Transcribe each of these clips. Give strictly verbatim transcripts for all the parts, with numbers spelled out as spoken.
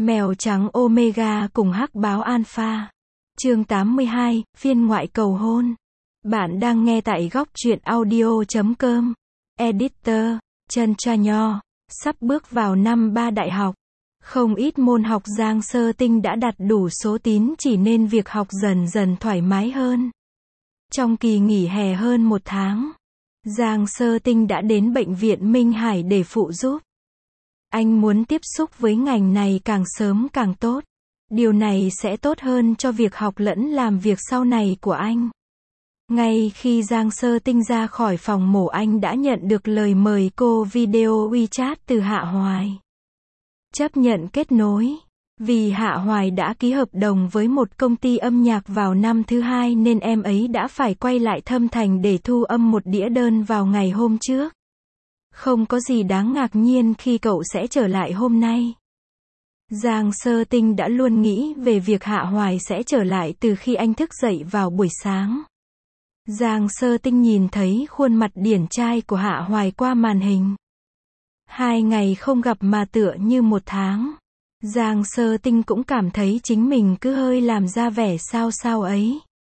Mèo trắng Omega cùng hắc báo Alpha. Chương tám mươi hai, phiên ngoại cầu hôn. Bạn đang nghe tại góc truyện audio chấm com. Editor, Chân Tra Nho. Sắp bước vào năm ba đại học. Không ít môn học Giang Sơ Tinh đã đạt đủ số tín chỉ nên việc học dần dần thoải mái hơn. Trong kỳ nghỉ hè hơn một tháng, Giang Sơ Tinh đã đến bệnh viện Minh Hải để phụ giúp. Anh muốn tiếp xúc với ngành này càng sớm càng tốt. Điều này sẽ tốt hơn cho việc học lẫn làm việc sau này của anh. Ngay khi Giang Sơ Tinh ra khỏi phòng mổ, anh đã nhận được lời mời cô video WeChat từ Hạ Hoài. Chấp nhận kết nối. Vì Hạ Hoài đã ký hợp đồng với một công ty âm nhạc vào năm thứ hai nên em ấy đã phải quay lại Thâm Thành để thu âm một đĩa đơn vào ngày hôm trước. Không có gì đáng ngạc nhiên khi cậu sẽ trở lại hôm nay. Giang Sơ Tinh đã luôn nghĩ về việc Hạ Hoài sẽ trở lại từ khi anh thức dậy vào buổi sáng. Giang Sơ Tinh nhìn thấy khuôn mặt điển trai của Hạ Hoài qua màn hình. Hai ngày không gặp mà tựa như một tháng. Giang Sơ Tinh cũng cảm thấy chính mình cứ hơi làm ra vẻ sao sao ấy.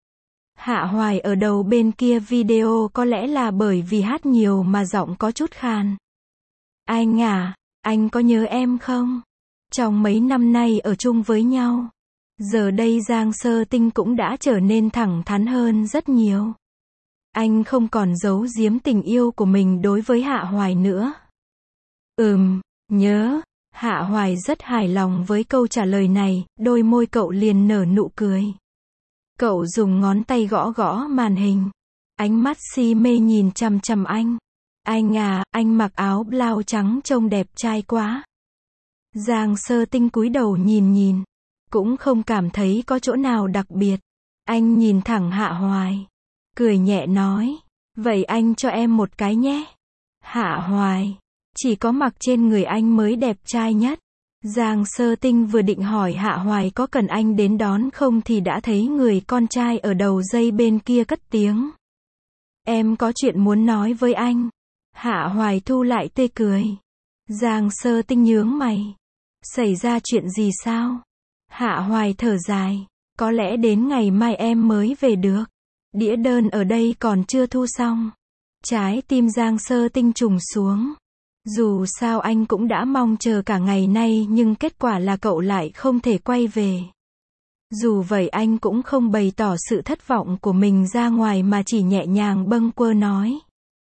Hạ Hoài ở đầu bên kia video có lẽ là bởi vì hát nhiều mà giọng có chút khàn. Anh à, anh có nhớ em không? Trong mấy năm nay ở chung với nhau, giờ đây Giang Sơ Tinh cũng đã trở nên thẳng thắn hơn rất nhiều. Anh không còn giấu giếm tình yêu của mình đối với Hạ Hoài nữa. Ừm, nhớ. Hạ Hoài rất hài lòng với câu trả lời này, đôi môi cậu liền nở nụ cười. Cậu dùng ngón tay gõ gõ màn hình. Ánh mắt si mê nhìn chằm chằm anh. Anh à, anh mặc áo blau trắng trông đẹp trai quá. Giang Sơ Tinh cúi đầu nhìn nhìn. Cũng không cảm thấy có chỗ nào đặc biệt. Anh nhìn thẳng Hạ Hoài. Cười nhẹ nói. Vậy anh cho em một cái nhé. Hạ Hoài. Chỉ có mặc trên người anh mới đẹp trai nhất. Giang Sơ Tinh vừa định hỏi Hạ Hoài có cần anh đến đón không thì đã thấy người con trai ở đầu dây bên kia cất tiếng. Em có chuyện muốn nói với anh. Hạ Hoài thu lại tươi cười. Giang Sơ Tinh nhướng mày. Xảy ra chuyện gì sao? Hạ Hoài thở dài. Có lẽ đến ngày mai em mới về được. Đĩa đơn ở đây còn chưa thu xong. Trái tim Giang Sơ Tinh trùng xuống. Dù sao anh cũng đã mong chờ cả ngày nay nhưng kết quả là cậu lại không thể quay về. Dù vậy anh cũng không bày tỏ sự thất vọng của mình ra ngoài mà chỉ nhẹ nhàng bâng quơ nói.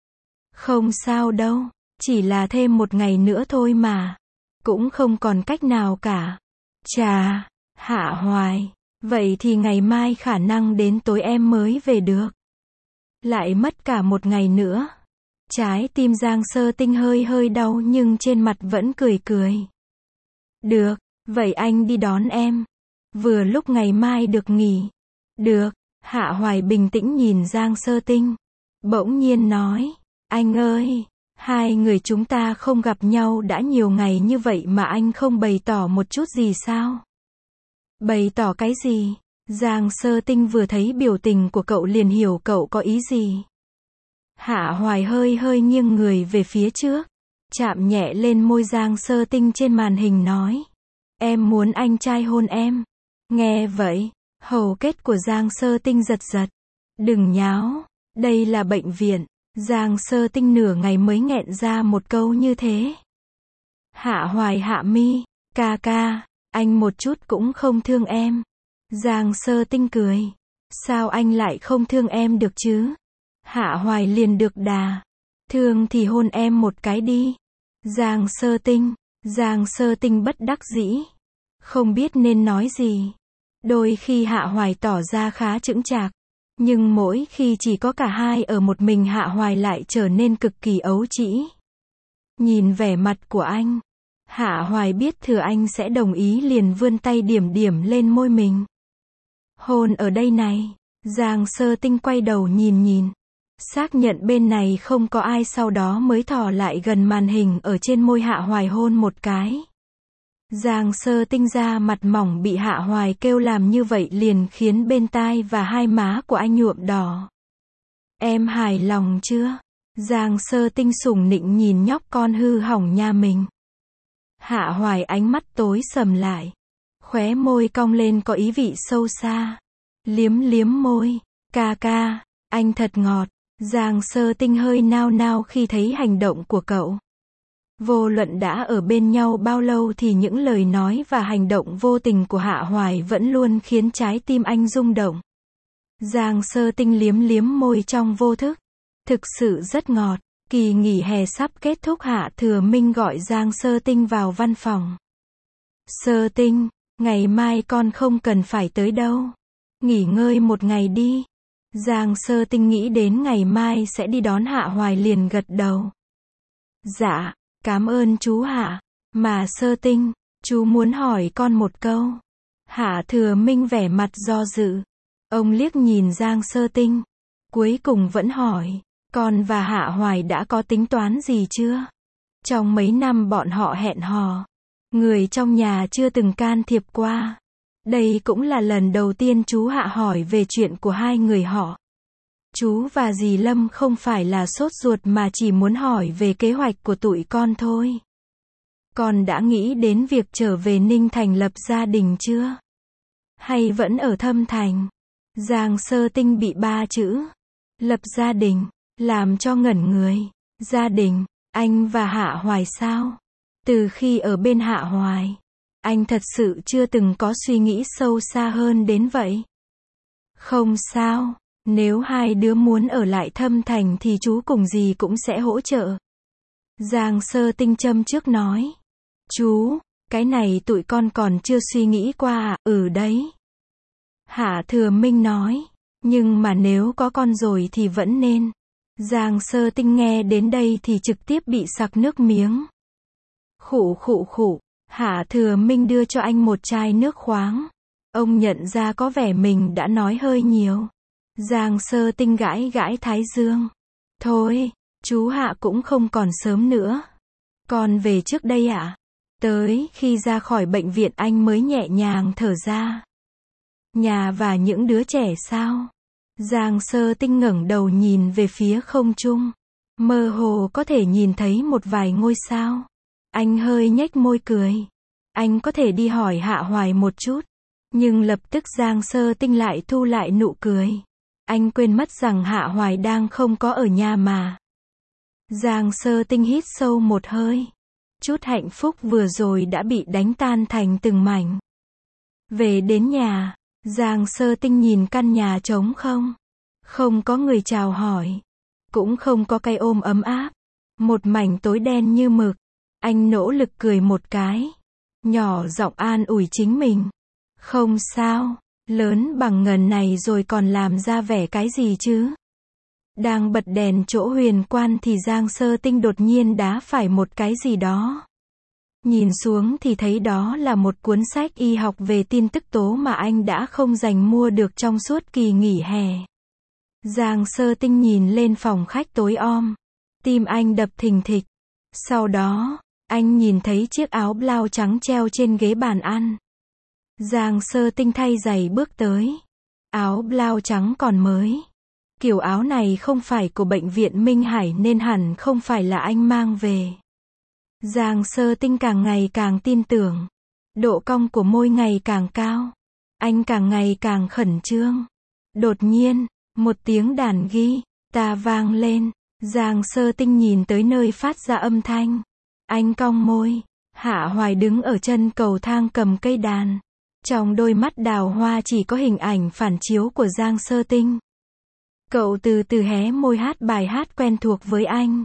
Không sao đâu, chỉ là thêm một ngày nữa thôi mà. Cũng không còn cách nào cả. Chà, Hạ Hoài, vậy thì ngày mai khả năng đến tối em mới về được. Lại mất cả một ngày nữa. Trái tim Giang Sơ Tinh hơi hơi đau nhưng trên mặt vẫn cười cười. Được, vậy anh đi đón em. Vừa lúc ngày mai được nghỉ. Được, Hạ Hoài bình tĩnh nhìn Giang Sơ Tinh. Bỗng nhiên nói, anh ơi, hai người chúng ta không gặp nhau đã nhiều ngày như vậy mà anh không bày tỏ một chút gì sao? Bày tỏ cái gì? Giang Sơ Tinh vừa thấy biểu tình của cậu liền hiểu cậu có ý gì. Hạ Hoài hơi hơi nghiêng người về phía trước, chạm nhẹ lên môi Giang Sơ Tinh trên màn hình nói. Em muốn anh trai hôn em. Nghe vậy, hầu kết của Giang Sơ Tinh giật giật. Đừng nháo, đây là bệnh viện. Giang Sơ Tinh nửa ngày mới nghẹn ra một câu như thế. Hạ Hoài hạ mi, ca ca, anh một chút cũng không thương em. Giang Sơ Tinh cười. Sao anh lại không thương em được chứ? Hạ Hoài liền được đà. Thương thì hôn em một cái đi. Giang Sơ Tinh. Giang Sơ Tinh bất đắc dĩ. Không biết nên nói gì. Đôi khi Hạ Hoài tỏ ra khá chững chạc. Nhưng mỗi khi chỉ có cả hai ở một mình Hạ Hoài lại trở nên cực kỳ ấu trĩ. Nhìn vẻ mặt của anh. Hạ Hoài biết thừa anh sẽ đồng ý liền vươn tay điểm điểm lên môi mình. Hôn ở đây này. Giang Sơ Tinh quay đầu nhìn nhìn. Xác nhận bên này không có ai sau đó mới thò lại gần màn hình ở trên môi Hạ Hoài hôn một cái. Giang Sơ Tinh da mặt mỏng bị Hạ Hoài kêu làm như vậy liền khiến bên tai và hai má của anh nhuộm đỏ. Em hài lòng chưa? Giang Sơ Tinh sủng nịnh nhìn nhóc con hư hỏng nhà mình. Hạ Hoài ánh mắt tối sầm lại. Khóe môi cong lên có ý vị sâu xa. Liếm liếm môi. Ca ca, anh thật ngọt. Giang Sơ Tinh hơi nao nao khi thấy hành động của cậu. Vô luận đã ở bên nhau bao lâu thì những lời nói và hành động vô tình của Hạ Hoài vẫn luôn khiến trái tim anh rung động. Giang Sơ Tinh liếm liếm môi trong vô thức. Thực sự rất ngọt. Kỳ nghỉ hè sắp kết thúc, Hạ Thừa Minh gọi Giang Sơ Tinh vào văn phòng. Sơ Tinh, ngày mai con không cần phải tới đâu. Nghỉ ngơi một ngày đi. Giang Sơ Tinh nghĩ đến ngày mai sẽ đi đón Hạ Hoài liền gật đầu. Dạ, cảm ơn chú Hạ. Mà Sơ Tinh, chú muốn hỏi con một câu. Hạ Thừa Minh vẻ mặt do dự. Ông liếc nhìn Giang Sơ Tinh. Cuối cùng vẫn hỏi. Con và Hạ Hoài đã có tính toán gì chưa? Trong mấy năm bọn họ hẹn hò, người trong nhà chưa từng can thiệp qua. Đây cũng là lần đầu tiên chú Hạ hỏi về chuyện của hai người họ. Chú và dì Lâm không phải là sốt ruột mà chỉ muốn hỏi về kế hoạch của tụi con thôi. Con đã nghĩ đến việc trở về Ninh Thành lập gia đình chưa? Hay vẫn ở Thâm Thành? Giang Sơ Tinh bị ba chữ lập gia đình làm cho ngẩn người. Gia đình, anh và Hạ Hoài sao? Từ khi ở bên Hạ Hoài, anh thật sự chưa từng có suy nghĩ sâu xa hơn đến vậy. Không sao, nếu hai đứa muốn ở lại Thâm Thành thì chú cùng dì cũng sẽ hỗ trợ. Giang Sơ Tinh châm trước nói. Chú, cái này tụi con còn chưa suy nghĩ qua à? Ừ đấy. Hạ Thừa Minh nói. Nhưng mà nếu có con rồi thì vẫn nên. Giang Sơ Tinh nghe đến đây thì trực tiếp bị sặc nước miếng. Khụ khụ khụ. Hạ Thừa Minh đưa cho anh một chai nước khoáng. Ông nhận ra có vẻ mình đã nói hơi nhiều. Giang Sơ Tinh gãi gãi thái dương. Thôi, chú Hạ cũng không còn sớm nữa. Con về trước đây ạ. À? Tới khi ra khỏi bệnh viện anh mới nhẹ nhàng thở ra. Nhà và những đứa trẻ sao? Giang Sơ Tinh ngẩng đầu nhìn về phía không trung. Mơ hồ có thể nhìn thấy một vài ngôi sao. Anh hơi nhếch môi cười. Anh có thể đi hỏi Hạ Hoài một chút. Nhưng lập tức Giang Sơ Tinh lại thu lại nụ cười. Anh quên mất rằng Hạ Hoài đang không có ở nhà mà. Giang Sơ Tinh hít sâu một hơi. Chút hạnh phúc vừa rồi đã bị đánh tan thành từng mảnh. Về đến nhà, Giang Sơ Tinh nhìn căn nhà trống không. Không có người chào hỏi. Cũng không có cái ôm ấm áp. Một mảnh tối đen như mực. Anh nỗ lực cười một cái. Nhỏ giọng an ủi chính mình. Không sao, lớn bằng ngần này rồi còn làm ra vẻ cái gì chứ. Đang bật đèn chỗ huyền quan thì Giang Sơ Tinh đột nhiên đá phải một cái gì đó. Nhìn xuống thì thấy đó là một cuốn sách y học về tin tức tố mà anh đã không dành mua được trong suốt kỳ nghỉ hè. Giang Sơ Tinh nhìn lên phòng khách tối om. Tim anh đập thình thịch. Sau đó, anh nhìn thấy chiếc áo blau trắng treo trên ghế bàn ăn. Giang Sơ Tinh thay giày bước tới. Áo blau trắng còn mới. Kiểu áo này không phải của bệnh viện Minh Hải nên hẳn không phải là anh mang về. Giang Sơ Tinh càng ngày càng tin tưởng. Độ cong của môi ngày càng cao. Anh càng ngày càng khẩn trương. Đột nhiên, một tiếng đàn guitar vang lên. Giang Sơ Tinh nhìn tới nơi phát ra âm thanh. Anh cong môi. Hạ Hoài đứng ở chân cầu thang cầm cây đàn. Trong đôi mắt đào hoa chỉ có hình ảnh phản chiếu của Giang Sơ Tinh. Cậu từ từ hé môi hát bài hát quen thuộc với anh.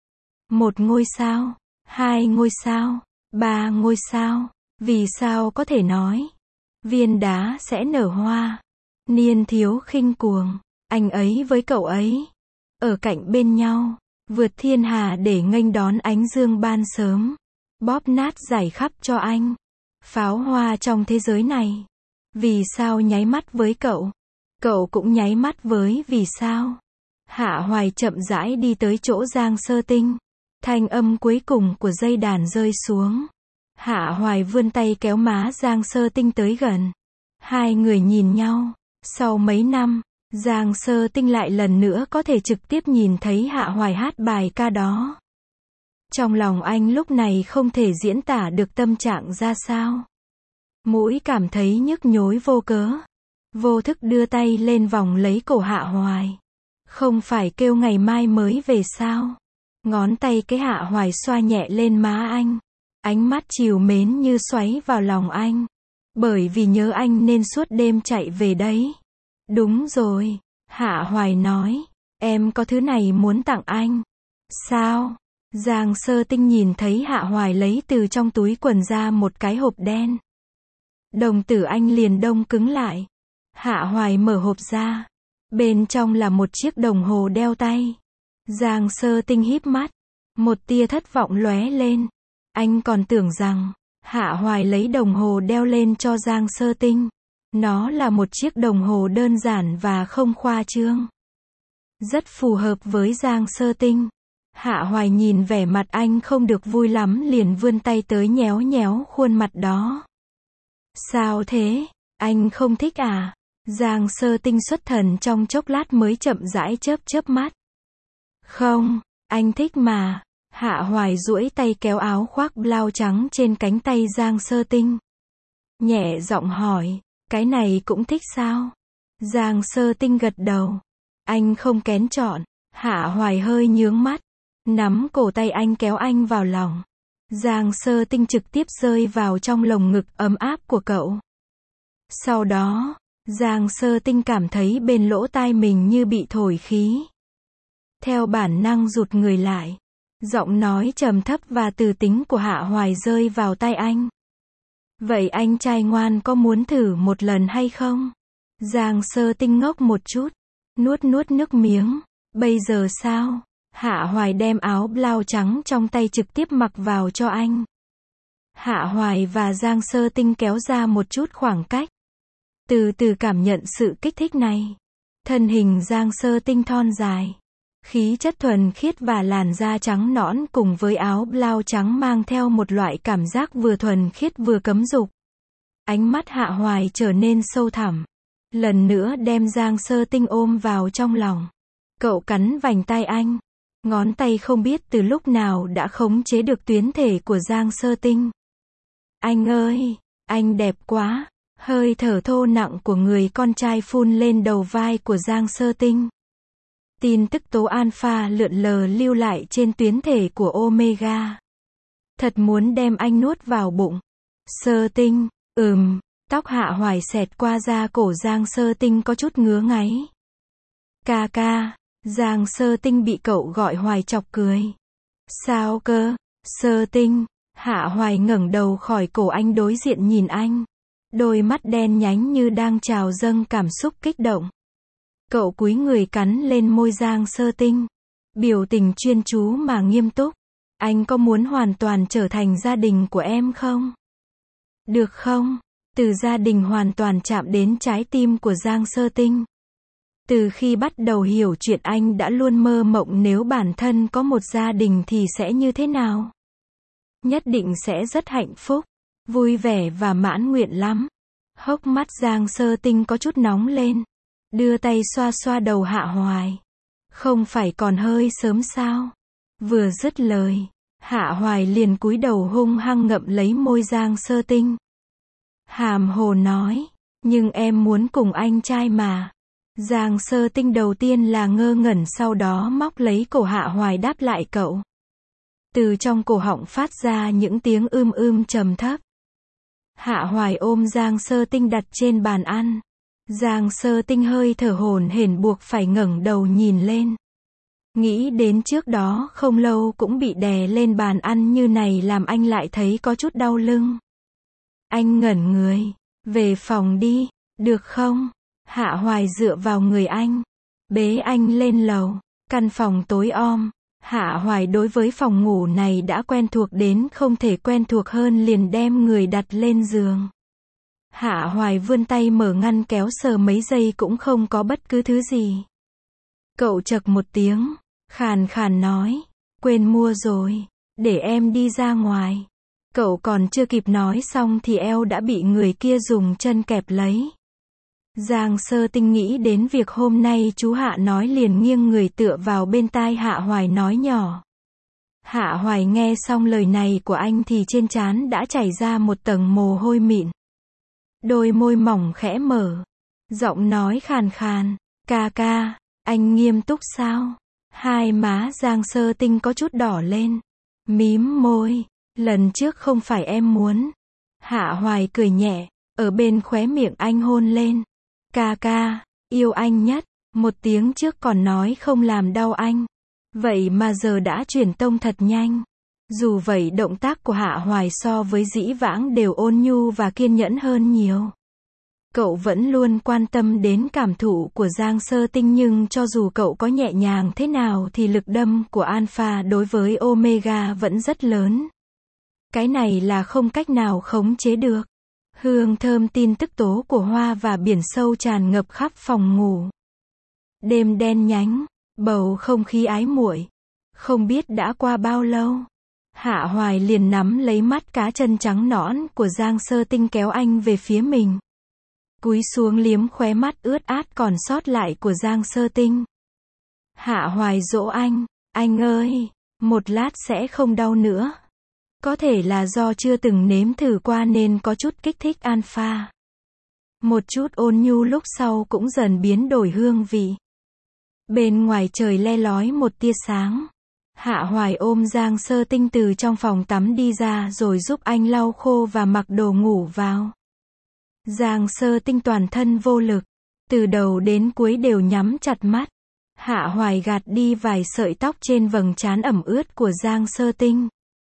Một ngôi sao, hai ngôi sao, ba ngôi sao, vì sao có thể nói. Viên đá sẽ nở hoa. Niên thiếu khinh cuồng, anh ấy với cậu ấy. Ở cạnh bên nhau, vượt thiên hà để nghênh đón ánh dương ban sớm. Bóp nát giải khắp cho anh. Pháo hoa trong thế giới này. Vì sao nháy mắt với cậu? Cậu cũng nháy mắt với vì sao? Hạ Hoài chậm rãi đi tới chỗ Giang Sơ Tinh. Thanh âm cuối cùng của dây đàn rơi xuống. Hạ Hoài vươn tay kéo má Giang Sơ Tinh tới gần. Hai người nhìn nhau. Sau mấy năm, Giang Sơ Tinh lại lần nữa có thể trực tiếp nhìn thấy Hạ Hoài hát bài ca đó. Trong lòng anh lúc này không thể diễn tả được tâm trạng ra sao. Mũi cảm thấy nhức nhối vô cớ. Vô thức đưa tay lên vòng lấy cổ Hạ Hoài. Không phải kêu ngày mai mới về sao? Ngón tay cái Hạ Hoài xoa nhẹ lên má anh. Ánh mắt trìu mến như xoáy vào lòng anh. Bởi vì nhớ anh nên suốt đêm chạy về đấy. Đúng rồi, Hạ Hoài nói. Em có thứ này muốn tặng anh. Sao? Giang Sơ Tinh nhìn thấy Hạ Hoài lấy từ trong túi quần ra một cái hộp đen. Đồng tử anh liền đông cứng lại. Hạ Hoài mở hộp ra. Bên trong là một chiếc đồng hồ đeo tay. Giang Sơ Tinh híp mắt. Một tia thất vọng lóe lên. Anh còn tưởng rằng Hạ Hoài lấy đồng hồ đeo lên cho Giang Sơ Tinh. Nó là một chiếc đồng hồ đơn giản và không khoa trương. Rất phù hợp với Giang Sơ Tinh. Hạ Hoài nhìn vẻ mặt anh không được vui lắm liền vươn tay tới nhéo nhéo khuôn mặt đó. Sao thế? Anh không thích à? Giang Sơ Tinh xuất thần trong chốc lát mới chậm rãi chớp chớp mắt. Không, anh thích mà. Hạ Hoài duỗi tay kéo áo khoác blau trắng trên cánh tay Giang Sơ Tinh. Nhẹ giọng hỏi, cái này cũng thích sao? Giang Sơ Tinh gật đầu. Anh không kén chọn. Hạ Hoài hơi nhướng mắt. Nắm cổ tay anh kéo anh vào lòng. Giang Sơ Tinh trực tiếp rơi vào trong lồng ngực ấm áp của cậu. Sau đó, Giang Sơ Tinh cảm thấy bên lỗ tai mình như bị thổi khí. Theo bản năng rụt người lại. Giọng nói trầm thấp và từ tính của Hạ Hoài rơi vào tai anh. Vậy anh trai ngoan có muốn thử một lần hay không? Giang Sơ Tinh ngốc một chút. Nuốt nuốt nước miếng. Bây giờ sao? Hạ Hoài đem áo blau trắng trong tay trực tiếp mặc vào cho anh. Hạ Hoài và Giang Sơ Tinh kéo ra một chút khoảng cách. Từ từ cảm nhận sự kích thích này. Thân hình Giang Sơ Tinh thon dài. Khí chất thuần khiết và làn da trắng nõn cùng với áo blau trắng mang theo một loại cảm giác vừa thuần khiết vừa cấm dục. Ánh mắt Hạ Hoài trở nên sâu thẳm. Lần nữa đem Giang Sơ Tinh ôm vào trong lòng. Cậu cắn vành tai anh. Ngón tay không biết từ lúc nào đã khống chế được tuyến thể của Giang Sơ Tinh. Anh ơi, anh đẹp quá. Hơi thở thô nặng của người con trai phun lên đầu vai của Giang Sơ Tinh. Tin tức tố alpha lượn lờ lưu lại trên tuyến thể của Omega. Thật muốn đem anh nuốt vào bụng. Sơ Tinh, ừm, tóc Hạ Hoài xẹt qua da cổ Giang Sơ Tinh có chút ngứa ngáy. Ca ca, Giang Sơ Tinh bị cậu gọi Hoài chọc cười. Sao cơ? Sơ Tinh, Hạ Hoài ngẩng đầu khỏi cổ anh đối diện nhìn anh. Đôi mắt đen nhánh như đang trào dâng cảm xúc kích động. Cậu cúi người cắn lên môi Giang Sơ Tinh. Biểu tình chuyên chú mà nghiêm túc. Anh có muốn hoàn toàn trở thành gia đình của em không? Được không? Từ gia đình hoàn toàn chạm đến trái tim của Giang Sơ Tinh. Từ khi bắt đầu hiểu chuyện anh đã luôn mơ mộng nếu bản thân có một gia đình thì sẽ như thế nào. Nhất định sẽ rất hạnh phúc, vui vẻ và mãn nguyện lắm. Hốc mắt Giang Sơ Tinh có chút nóng lên. Đưa tay xoa xoa đầu Hạ Hoài. Không phải còn hơi sớm sao? Vừa dứt lời, Hạ Hoài liền cúi đầu hung hăng ngậm lấy môi Giang Sơ Tinh. Hàm hồ nói, nhưng em muốn cùng anh trai mà. Giang Sơ Tinh đầu tiên là ngơ ngẩn sau đó móc lấy cổ Hạ Hoài đáp lại cậu. Từ trong cổ họng phát ra những tiếng ưm ưm trầm thấp. Hạ Hoài ôm Giang Sơ Tinh đặt trên bàn ăn. Giang Sơ Tinh hơi thở hổn hển buộc phải ngẩng đầu nhìn lên. Nghĩ đến trước đó không lâu cũng bị đè lên bàn ăn như này làm anh lại thấy có chút đau lưng. Anh ngẩn người. Về phòng đi, được không? Hạ Hoài dựa vào người anh. Bế anh lên lầu. Căn phòng tối om. Hạ Hoài đối với phòng ngủ này đã quen thuộc đến không thể quen thuộc hơn liền đem người đặt lên giường. Hạ Hoài vươn tay mở ngăn kéo sờ mấy giây cũng không có bất cứ thứ gì. Cậu chậc một tiếng, khàn khàn nói, quên mua rồi, để em đi ra ngoài. Cậu còn chưa kịp nói xong thì eo đã bị người kia dùng chân kẹp lấy. Giang Sơ Tinh nghĩ đến việc hôm nay chú Hạ nói liền nghiêng người tựa vào bên tai Hạ Hoài nói nhỏ. Hạ Hoài nghe xong lời này của anh thì trên trán đã chảy ra một tầng mồ hôi mịn. Đôi môi mỏng khẽ mở. Giọng nói khàn khàn. Ca ca, anh nghiêm túc sao? Hai má Giang Sơ Tinh có chút đỏ lên. Mím môi. Lần trước không phải em muốn. Hạ Hoài cười nhẹ. Ở bên khóe miệng anh hôn lên. Ca ca, yêu anh nhất. Một tiếng trước còn nói không làm đau anh. Vậy mà giờ đã chuyển tông thật nhanh. Dù vậy động tác của Hạ Hoài so với dĩ vãng đều ôn nhu và kiên nhẫn hơn nhiều. Cậu vẫn luôn quan tâm đến cảm thụ của Giang Sơ Tinh, nhưng cho dù cậu có nhẹ nhàng thế nào thì lực đâm của Alpha đối với Omega vẫn rất lớn. Cái này là không cách nào khống chế được. Hương thơm tin tức tố của hoa và biển sâu tràn ngập khắp phòng ngủ. Đêm đen nhánh, bầu không khí ái muội. Không biết đã qua bao lâu. Hạ Hoài liền nắm lấy mắt cá chân trắng nõn của Giang Sơ Tinh kéo anh về phía mình. Cúi xuống liếm khóe mắt ướt át còn sót lại của Giang Sơ Tinh. Hạ Hoài dỗ anh, anh ơi, một lát sẽ không đau nữa. Có thể là do chưa từng nếm thử qua nên có chút kích thích alpha. Một chút ôn nhu lúc sau cũng dần biến đổi hương vị. Bên ngoài trời le lói một tia sáng. Hạ Hoài ôm Giang Sơ Tinh từ trong phòng tắm đi ra rồi giúp anh lau khô và mặc đồ ngủ vào. Giang Sơ Tinh toàn thân vô lực. Từ đầu đến cuối đều nhắm chặt mắt. Hạ Hoài gạt đi vài sợi tóc trên vầng trán ẩm ướt của Giang Sơ Tinh.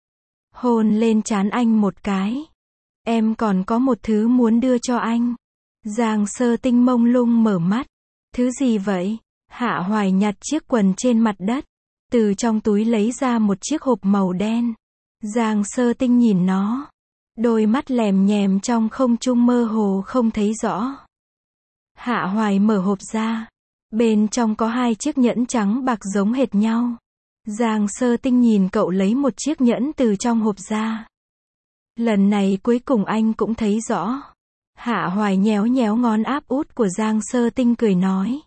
Hôn lên trán anh một cái. Em còn có một thứ muốn đưa cho anh. Giang Sơ Tinh mông lung mở mắt. Thứ gì vậy? Hạ Hoài nhặt chiếc quần trên mặt đất. Từ trong túi lấy ra một chiếc hộp màu đen. Giang Sơ Tinh nhìn nó. Đôi mắt lèm nhèm trong không trung mơ hồ không thấy rõ. Hạ Hoài mở hộp ra. Bên trong có hai chiếc nhẫn trắng bạc giống hệt nhau. Giang Sơ Tinh nhìn cậu lấy một chiếc nhẫn từ trong hộp ra. Lần này cuối cùng anh cũng thấy rõ. Hạ Hoài nhéo nhéo ngón áp út của Giang Sơ Tinh cười nói.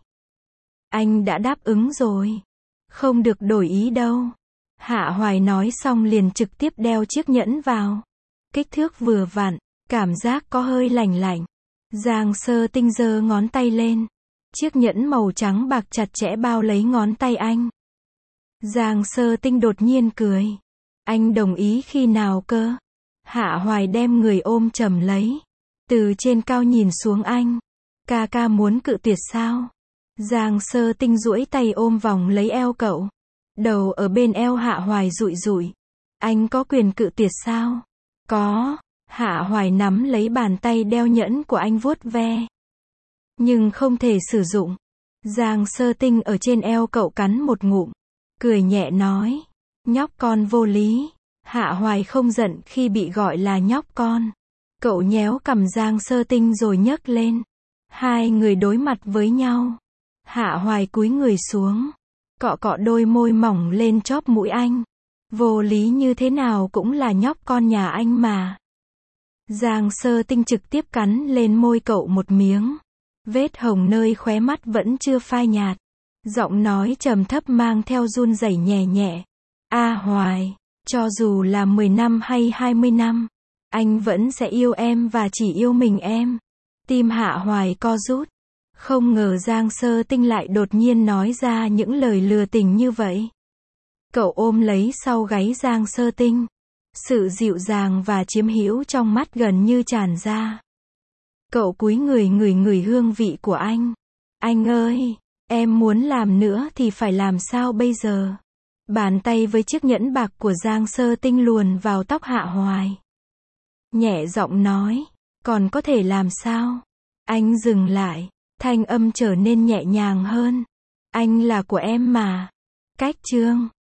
Anh đã đáp ứng rồi. Không được đổi ý đâu. Hạ Hoài nói xong liền trực tiếp đeo chiếc nhẫn vào. Kích thước vừa vặn, cảm giác có hơi lành lạnh. Giang Sơ Tinh giơ ngón tay lên. Chiếc nhẫn màu trắng bạc chặt chẽ bao lấy ngón tay anh. Giang Sơ Tinh đột nhiên cười. Anh đồng ý khi nào cơ? Hạ Hoài đem người ôm chầm lấy. Từ trên cao nhìn xuống anh. Ca ca muốn cự tuyệt sao? Giang Sơ Tinh duỗi tay ôm vòng lấy eo cậu. Đầu ở bên eo Hạ Hoài dụi dụi. Anh có quyền cự tuyệt sao? Có. Hạ Hoài nắm lấy bàn tay đeo nhẫn của anh vuốt ve. Nhưng không thể sử dụng. Giang Sơ Tinh ở trên eo cậu cắn một ngụm. Cười nhẹ nói. Nhóc con vô lý. Hạ Hoài không giận khi bị gọi là nhóc con. Cậu nhéo cằm Giang Sơ Tinh rồi nhấc lên. Hai người đối mặt với nhau. Hạ Hoài cúi người xuống. Cọ cọ đôi môi mỏng lên chóp mũi anh. Vô lý như thế nào cũng là nhóc con nhà anh mà. Giang Sơ Tinh trực tiếp cắn lên môi cậu một miếng. Vết hồng nơi khóe mắt vẫn chưa phai nhạt. Giọng nói trầm thấp mang theo run rẩy nhẹ nhẹ. A Hoài, cho dù là mười năm hay hai mươi năm, anh vẫn sẽ yêu em và chỉ yêu mình em. Tim Hạ Hoài co rút. Không ngờ Giang Sơ Tinh lại đột nhiên nói ra những lời lừa tình như vậy. Cậu ôm lấy sau gáy Giang Sơ Tinh. Sự dịu dàng và chiếm hữu trong mắt gần như tràn ra. Cậu cúi người ngửi ngửi hương vị của anh. Anh ơi, em muốn làm nữa thì phải làm sao bây giờ? Bàn tay với chiếc nhẫn bạc của Giang Sơ Tinh luồn vào tóc Hạ Hoài. Nhẹ giọng nói, còn có thể làm sao? Anh dừng lại, thanh âm trở nên nhẹ nhàng hơn. Anh là của em mà. Cách chương